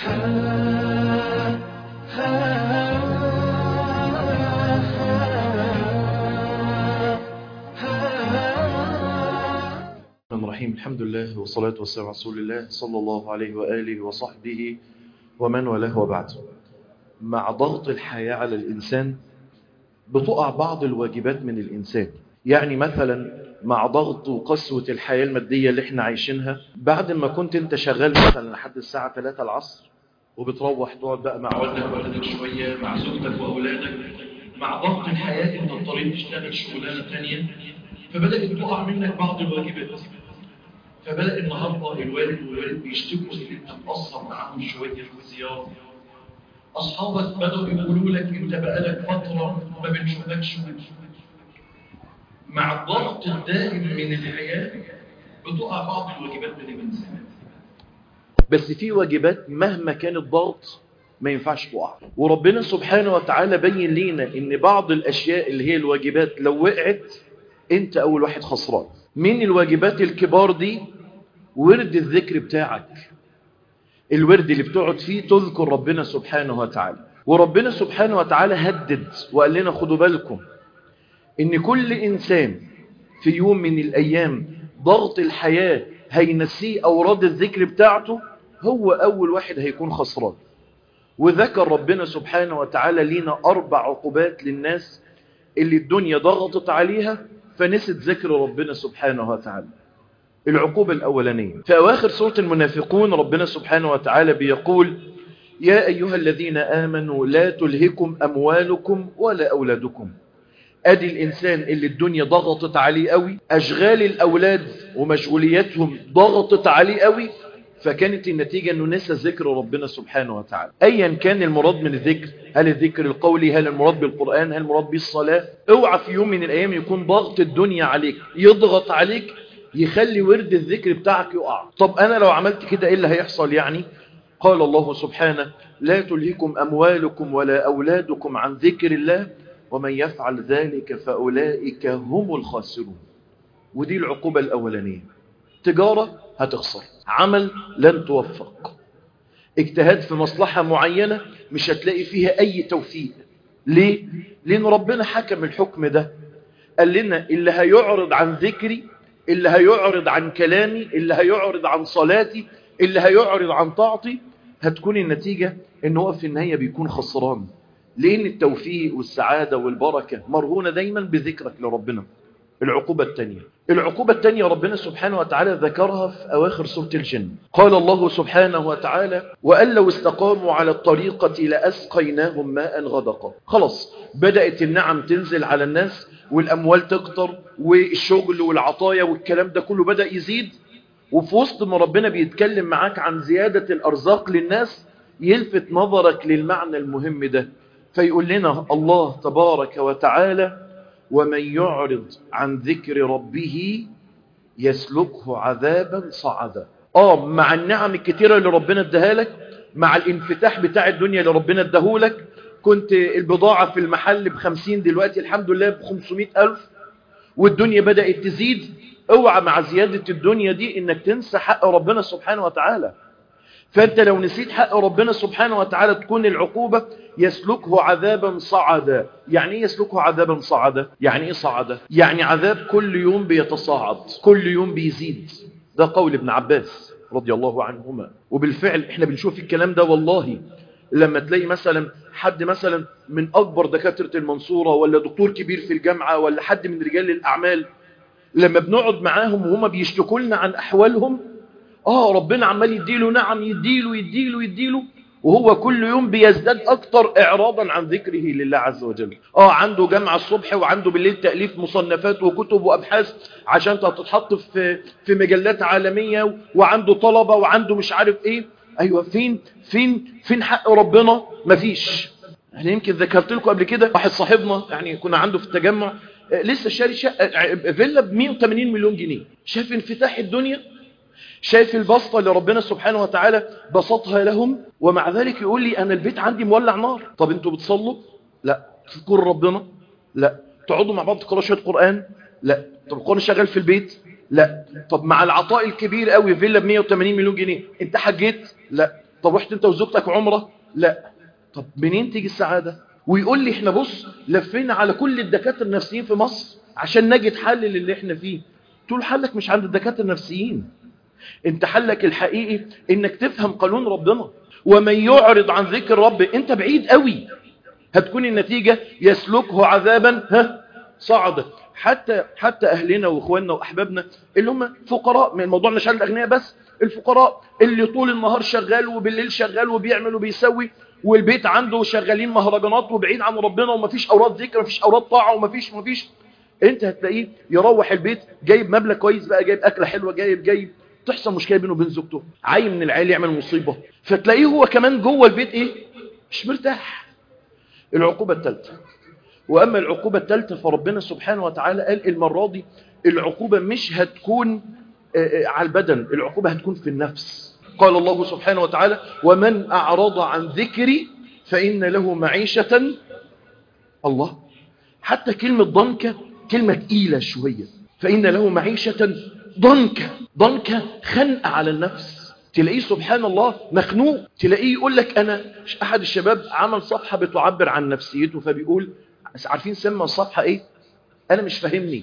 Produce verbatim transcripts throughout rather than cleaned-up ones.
الرحيم. الحمد لله والصلاة والسلام على رسول الله صلى الله عليه وآله وصحبه ومن والاه وبعد. مع ضغط الحياة على الإنسان بتقع بعض الواجبات من الإنسان. يعني مثلا مع ضغط وقسوة الحياة المادية اللي احنا عايشينها، بعد ما كنت انت شغال مثلا لحد الساعة ثلاثة العصر وبتروح تقعد بقى مع والدك ووالدك شوية، مع زوجتك وأولادك، مع ضغط الحياة انت اضطريت تشتغل شغلانة ثانية، فبدأت تقع منك بعض الواجبات. فبدأ النهاردة الوالد والوالد بيشتكوا ان انت مقصر معاهم شوية في الزيارة. أصحابك بدأوا يقولوا لك انت بقالك فترة ما بنشوفكش. مع الضغط الدائم من الحياة بتقع بعض الواجبات من الإنسان. بس في واجبات مهما كان الضغط ما ينفعش تقع، وربنا سبحانه وتعالى بين لينا ان بعض الاشياء اللي هي الواجبات لو وقعت انت اول واحد خسران. من الواجبات الكبار دي ورد الذكر بتاعك، الورد اللي بتقعد فيه تذكر ربنا سبحانه وتعالى. وربنا سبحانه وتعالى هدد وقال لنا خدوا بالكم ان كل انسان في يوم من الايام ضغط الحياة هينسيه اوراد الذكر بتاعته، هو اول واحد هيكون خسران. وذكر ربنا سبحانه وتعالى لينا اربع عقوبات للناس اللي الدنيا ضغطت عليها فنست ذكر ربنا سبحانه وتعالى. العقوبة الاولانية في اواخر سورة المنافقون، ربنا سبحانه وتعالى بيقول: يا ايها الذين امنوا لا تلهكم اموالكم ولا اولادكم. ادي الانسان اللي الدنيا ضغطت عليه قوي، اشغال الاولاد ومشغولياتهم ضغطت عليه قوي، فكانت النتيجة انه نسى ذكر ربنا سبحانه وتعالى. ايا كان المراد من الذكر، هل الذكر القولي، هل المراد بالقرآن، هل المراد بالصلاة، اوعى في يوم من الايام يكون ضغط الدنيا عليك يضغط عليك يخلي ورد الذكر بتاعك يقع. طب انا لو عملت كده ايه اللي هيحصل؟ يعني قال الله سبحانه: لا تلهكم اموالكم ولا اولادكم عن ذكر الله ومن يفعل ذلك فأولئك هم الخاسرون. ودي العقوبة الأولانية. تجارة هتخسر، عمل لن توفق، اجتهاد في مصلحة معينة مش هتلاقي فيها أي توفيق. ليه؟ لأن ربنا حكم الحكم ده، قال لنا اللي هيعرض عن ذكري، اللي هيعرض عن كلامي، اللي هيعرض عن صلاتي، اللي هيعرض عن طاعتي، هتكون النتيجة إنه هو في النهاية بيكون خسران. لأن التوفيق والسعادة والبركة مرهونة دايما بذكرك لربنا. العقوبة الثانية العقوبة الثانية ربنا سبحانه وتعالى ذكرها في أواخر سورة الجن. قال الله سبحانه وتعالى: وأن لو استقاموا على الطريقة لأسقيناهم ماء غدقا. خلاص بدأت النعم تنزل على الناس والأموال تكتر والشغل والعطايا والكلام ده كله بدأ يزيد، وفي وسط ما ربنا بيتكلم معاك عن زيادة الأرزاق للناس يلفت نظرك للمعنى المهم ده، فيقول لنا الله تبارك وتعالى: ومن يعرض عن ذكر ربه يسلكه عذابا صعدا. آه مع النعم الكتيرة اللي ربنا اداها لك، مع الانفتاح بتاع الدنيا اللي ربنا اداهولك، كنت البضاعة في المحل بخمسين دلوقتي الحمد لله بخمسمائة ألف والدنيا بدأت تزيد. اوعى مع زيادة الدنيا دي انك تنسى حق ربنا سبحانه وتعالى. فأنت لو نسيت حق ربنا سبحانه وتعالى تكون العقوبة يسلكه عذابا صعدا. يعني ايه يسلكه عذابا صعدا؟ يعني ايه صعدا؟ يعني عذاب كل يوم بيتصاعد، كل يوم بيزيد. ده قول ابن عباس رضي الله عنهما. وبالفعل احنا بنشوف الكلام ده والله. لما تلاقي مثلا حد مثلا من أكبر دكاترة المنصورة ولا دكتور كبير في الجامعة ولا حد من رجال الأعمال، لما بنقعد معاهم وهم بيشتكوا لنا عن أحوالهم، آه ربنا عمال يديله نعم، يديله يديله يديله، وهو كل يوم بيزداد أكتر إعراضا عن ذكره لله عز وجل. آه عنده جامعة الصبح وعنده بالليل تأليف مصنفات وكتب وأبحاث عشان تتحط في في مجلات عالمية، وعنده طلبة وعنده مش عارف إيه. أيوة، فين فين فين حق ربنا؟ مفيش. احنا يمكن ذكرت لكم قبل كده واحد صاحبنا يعني كنا عنده في التجمع، لسه شاري شقة فيلا ب مئة وثمانين مليون جنيه. شاف انفتاح الدنيا، شايف البسطة اللي ربنا سبحانه وتعالى بسطها لهم، ومع ذلك يقول لي أنا البيت عندي مولع نار. طب انتوا بتصلوا؟ لا. تذكروا ربنا؟ لا. تقعدوا مع بعض تقرأوا شوية قرآن؟ لا. طب القرآن شغال في البيت؟ لا. طب مع العطاء الكبير قوي فيلا ب مئة وثمانين مليون جنيه انت حجيت؟ لا. طب رحت انت وزوجتك عمره؟ لا. طب منين تيجي السعادة؟ ويقول لي احنا بص لفينا على كل الدكاتره النفسيين في مصر عشان نجد حل للي احنا فيه. تقول حلك مش عند الدكاتره النفسيين، انت حلك الحقيقي انك تفهم قانون ربنا. ومن يعرض عن ذكر رب، انت بعيد قوي، هتكون النتيجة يسلكه عذابا ها صعدا. حتى حتى اهلنا واخواننا واحبابنا اللي هم فقراء، من الموضوع مش على الاغنياء بس، الفقراء اللي طول النهار شغال وبالليل شغال وبيعمل وبيسوي، والبيت عنده شغالين مهرجانات وبعيد عن ربنا ومفيش اوراد ذكر ومفيش اوراد طاعه ومفيش مفيش انت هتلاقيه يروح البيت جايب مبلغ كويس بقى، جايب اكله حلوه، جايب جايب تحصل مشكله بينه وبين زوجته، عايم من العيال يعمل مصيبه، فتلاقيه هو كمان جوه البيت ايه مش مرتاح. العقوبه الثالثه. واما العقوبه الثالثه فربنا سبحانه وتعالى قال المره دي العقوبه مش هتكون على البدن، العقوبه هتكون في النفس. قال الله سبحانه وتعالى ومن اعرض عن ذكري فان له معيشه. الله، حتى كلمه ضنكه كلمه تقيله شويه، فان له معيشه ضنكه. ضنكه خنقه على النفس، تلاقيه سبحان الله مخنوق، تلاقيه يقول لك انا. احد الشباب عمل صفحه بتعبر عن نفسيته، فبيقول عارفين سمى الصفحه ايه؟ انا مش فاهمني.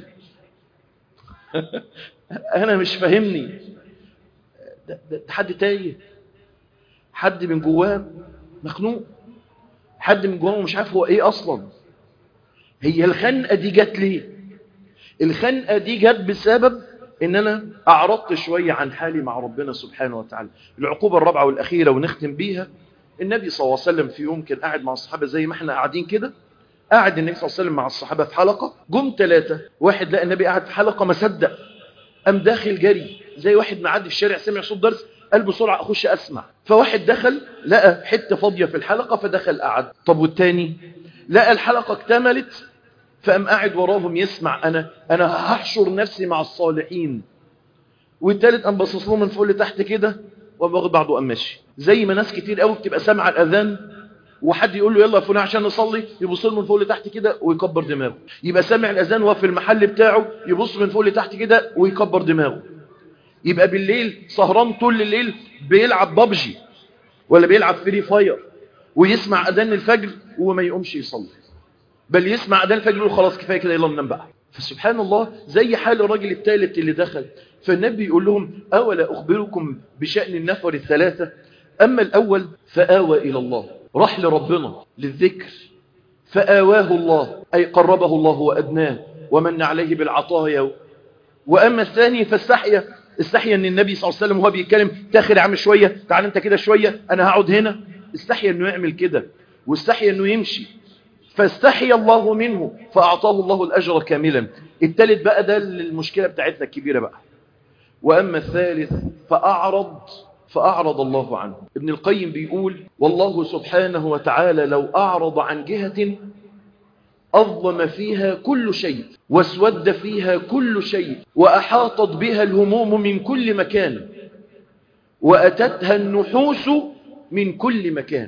انا مش فاهمني. ده, ده, ده حد تايه، حد من جواه مخنوق، حد من جواه مش عارف هو ايه اصلا. هي الخنقه دي جت ليه؟ الخنقه دي جت بسبب ان انا اعرضت شويه عن حالي مع ربنا سبحانه وتعالى. العقوبه الرابعه والاخيره ونختم بيها، النبي صلى الله عليه وسلم في يوم كان قاعد مع الصحابه زي ما احنا قاعدين كده، قاعد النبي صلى الله عليه وسلم مع الصحابه في حلقه، جم ثلاثه، واحد لقى النبي قاعد في حلقه ما صدق، قام داخل جري زي واحد معدي في الشارع سمع صوت درس قال بسرعه اخش اسمع. فواحد دخل لقى حته فاضيه في الحلقه فدخل قعد. طب والتاني لقى الحلقه اكتملت فقام قاعد وراهم يسمع، انا انا هحشر نفسي مع الصالحين. والثالث قام باصص له من فوق لتحت كده وقام واخد بعضه قام ماشي. زي ما ناس كتير قوي بتبقى سامعه الاذان وحد يقول له يلا يا فلان عشان نصلي، يبص له من فوق لتحت كده ويكبر دماغه. يبقى سامع الاذان وهو في المحل بتاعه يبص من فوق لتحت كده ويكبر دماغه. يبقى بالليل سهران طول الليل بيلعب بابجي ولا بيلعب فري فاير ويسمع اذان الفجر وما يقومش يصلي، بل يسمع اذان الفجر يقول خلاص كفايه كده يلا ننام بقى. فسبحان الله زي حال الراجل الثالث اللي دخل. فالنبي يقول لهم اولا اخبركم بشأن النفر الثلاثه. اما الاول فآوى الى الله، راح لربنا للذكر فآواه الله اي قربه الله وادناه ومن عليه بالعطايا. واما الثاني فاستحيا، استحيا ان النبي صلى الله عليه وسلم وهو بيتكلم تاخر يا عم شويه، تعال انت كده شويه انا هقعد هنا، استحيا انه يعمل كده واستحيا انه يمشي، فاستحيا الله منه فاعطاه الله الاجر كاملا. الثالث بقى ده المشكله بتاعتنا الكبيره بقى. واما الثالث فاعرض فاعرض الله عنه. ابن القيم بيقول والله سبحانه وتعالى لو اعرض عن جهه أظلم فيها كل شيء واسود فيها كل شيء وأحاطت بها الهموم من كل مكان وأتتها النحوس من كل مكان.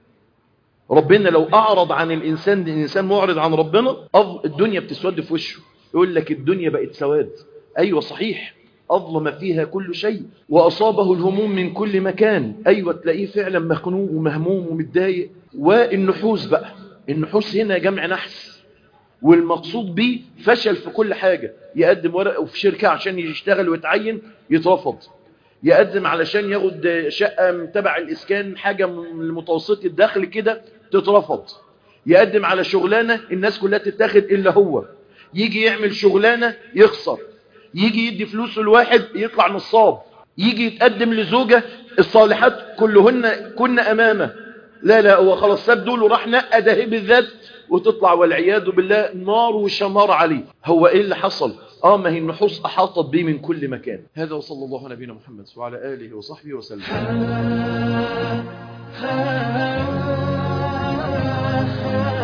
ربنا لو أعرض عن الإنسان، الإنسان معرض عن ربنا، الدنيا بتسود في وشه. يقول لك الدنيا بقت سواد، أيوة صحيح، أظلم فيها كل شيء وأصابه الهموم من كل مكان، أيوة تلاقيه فعلا مخنوق ومهموم ومتضايق. والنحوس بقى، النحوس هنا جمع نحس، والمقصود به فشل في كل حاجة. يقدم ورقه في شركة عشان يشتغل ويتعين يترفض، يقدم علشان ياخد شقة تبع الإسكان حاجة من متوسط الدخل كده تترفض، يقدم على شغلانة الناس كلها تتاخد إلا هو، يجي يعمل شغلانة يخسر، يجي يدي فلوسه الواحد يطلع نصاب، يجي يتقدم لزوجة الصالحات كلهن كنا أمامه، لا لا هو خلاص ساب دول وراح نقى ده بالذات وتطلع والعياذ بالله نار وشمار عليه. هو ايه اللي حصل؟ اه ما هي النحوس احاطت به من كل مكان. هذا وصلى الله على نبينا محمد وعلى اله وصحبه وسلم.